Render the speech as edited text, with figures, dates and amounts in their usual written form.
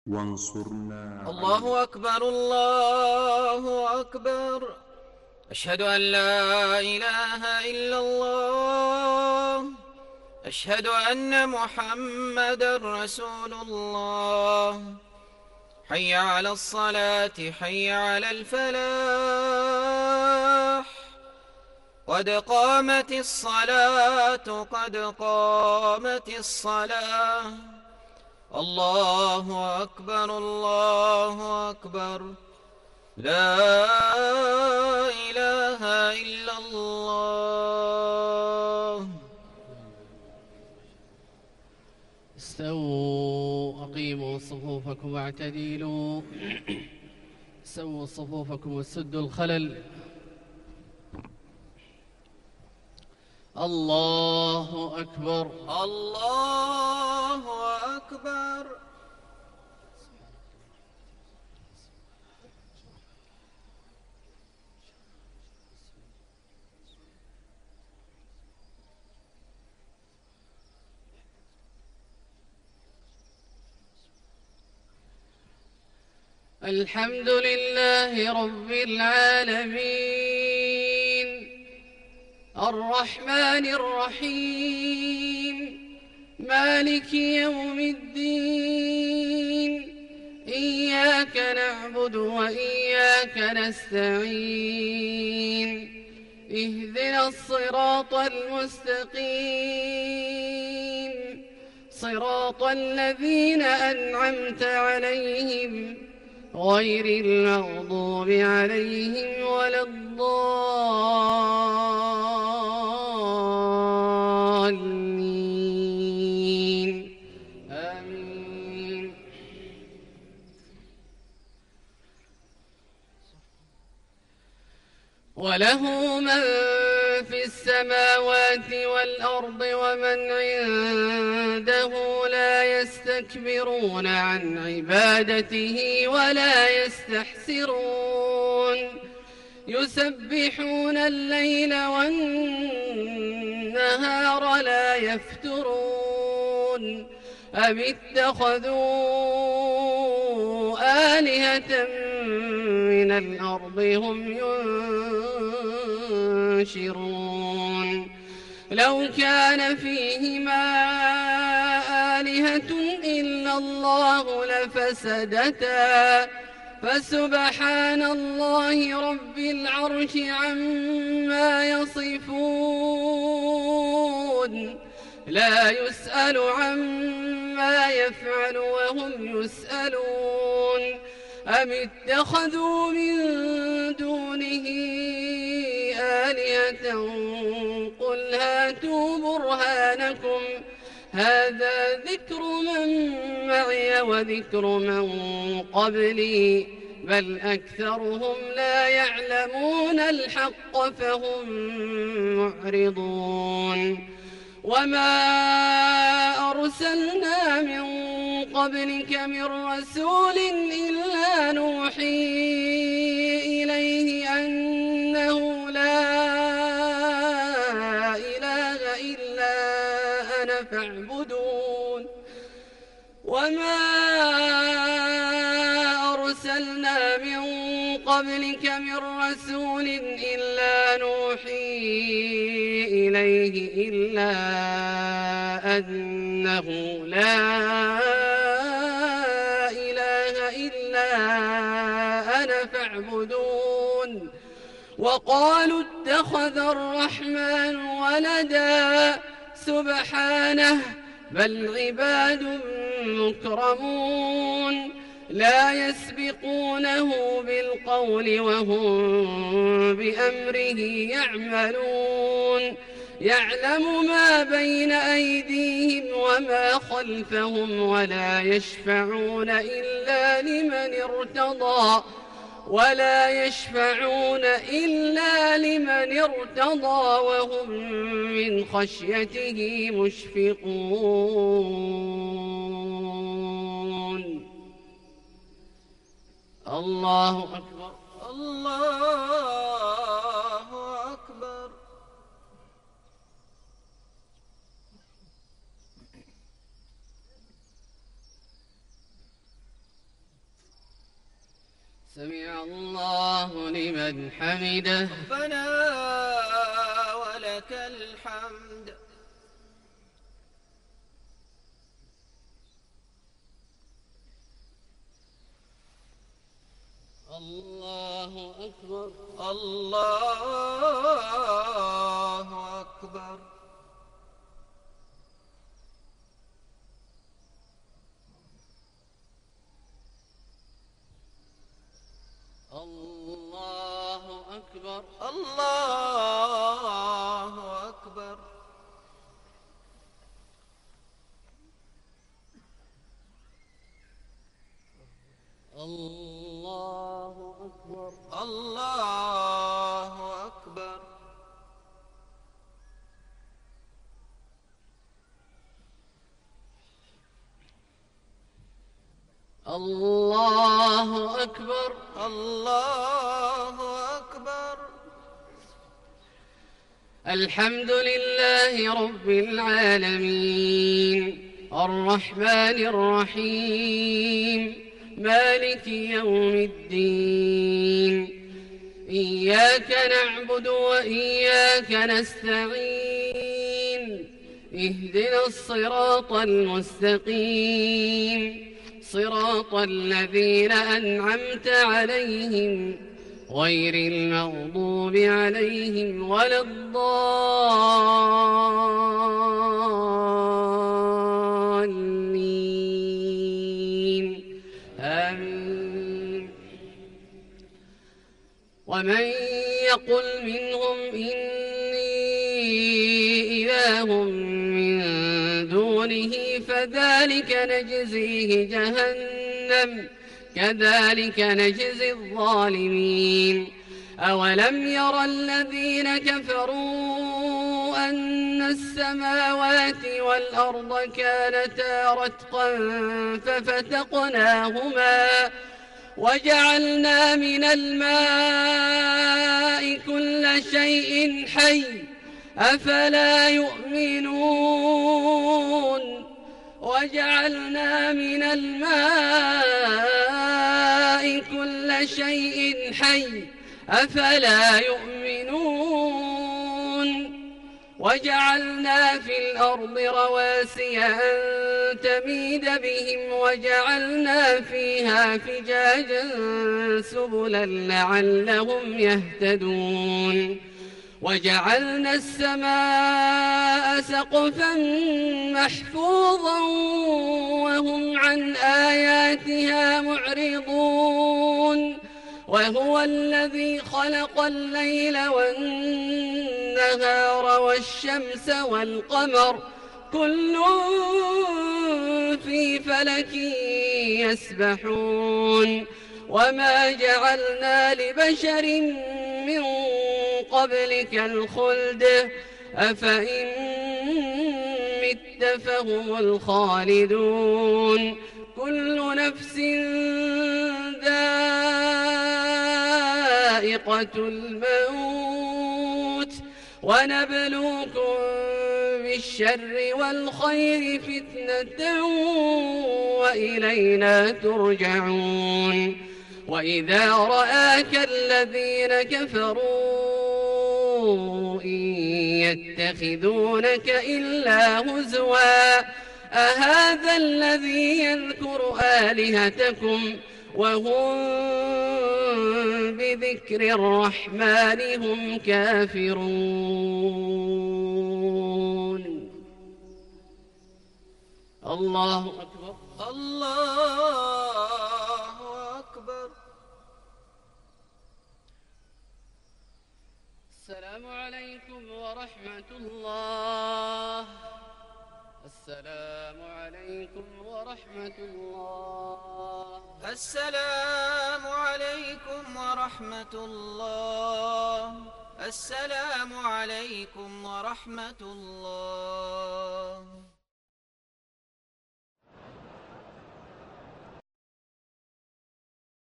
وانصرنا الله أكبر الله أكبر. أشهد أن لا إله إلا الله. أشهد أن محمدًا رسول الله. حي على الصلاة حي على الفلاح. قد قامت الصلاة قد قامت الصلاة. الله أكبر الله أكبر. لا إله إلا الله. استووا أقيموا صفوفكم واعتدلوا. سووا صفوفكم وسدوا الخلل. الله أكبر الله أكبر. الحمد لله رب العالمين الرحمن الرحيم مالك يوم الدين إياك نعبد وإياك نستعين اهدنا الصراط المستقيم صراط الذين أنعمت عليهم غير المغضوب عليهم ولا الضالين آمين. وله من في السماوات والأرض ومن عنده لا يستكبرون عن عبادته ولا يستحسرون يسبحون الليل والنهار لا يفترون أم اتخذوا آلهة من الأرض هم ينشرون لو كان فيهما آلهة إلا الله لفسدتا فسبحان الله رب العرش عما يصفون لا يسأل عما يفعل وهم يسألون أم اتخذوا من دونه آلهة قل هاتوا برهانكم هذا ذكر من معي وذكر من قبلي بل أكثرهم لا يعلمون الحق فهم معرضون وما أرسلنا من قبلك من رسول إلا نوحي إليه أنه لا إله إلا أنا فاعبدون وما أرسلنا من قبلك من رسول إلا نوحي إليه إلا أنه لا إله إلا أنا فاعبدون وقالوا اتخذ الرحمن ولدا سبحانه بل عباد مكرمون لا يسبقونه بالقول وهم بأمره يعملون يعلم ما بين أيديهم وما خلفهم ولا يشفعون إلا لمن ارتضى وهم من خشيته مشفقون الله أكبر الله أكبر. سمع الله لمن حمده. ربنا ولك الحمد. الله أكبر. الله أكبر. الله أكبر. الله أكبر. الله أكبر. الله أكبر. الله أكبر. الله أكبر. الحمد لله رب العالمين الرحمن الرحيم مالك يوم الدين. إياك نعبد وإياك نستعين. اهدنا الصراط المستقيم صراط الذين أنعمت عليهم غير المغضوب عليهم ولا الضالين. آمين. ومن يقل منهم إني إله من دونه فذلك نجزيه جهنم كذلك نجزي الظالمين. أولم ير الذين كفروا أن السماوات والأرض كانتا رتقا ففتقناهما وجعلنا من الماء كل شيء حي أفلا يؤمنون. وجعلنا من الماء كل شيء حي أفلا يؤمنون. وجعلنا في الأرض رواسي أن تميد بهم وجعلنا فيها فجاجا سبلا لعلهم يهتدون. وجعلنا السماء سقفا محفوظا وهم عن آياتها معرضون. وهو الذي خلق الليل والنهار والشمس والقمر كل في فلك يسبحون. وما جعلنا لبشر من قبلك الخلد أفإن مت فهم الخالدون. كل نفس ذائقة الموت ونبلوكم بالشر والخير فتنة وإلينا ترجعون. وإذا رآك الذين كفروا إن يتخذونك إلا هزوا أهذا الذي يذكر آلهتكم وهم بذكر الرحمن هم كافرون. الله أكبر. الله أكبر. السلام عليكم ورحمة الله. السلام عليكم ورحمة الله. السلام عليكم ورحمة الله. السلام عليكم ورحمة الله.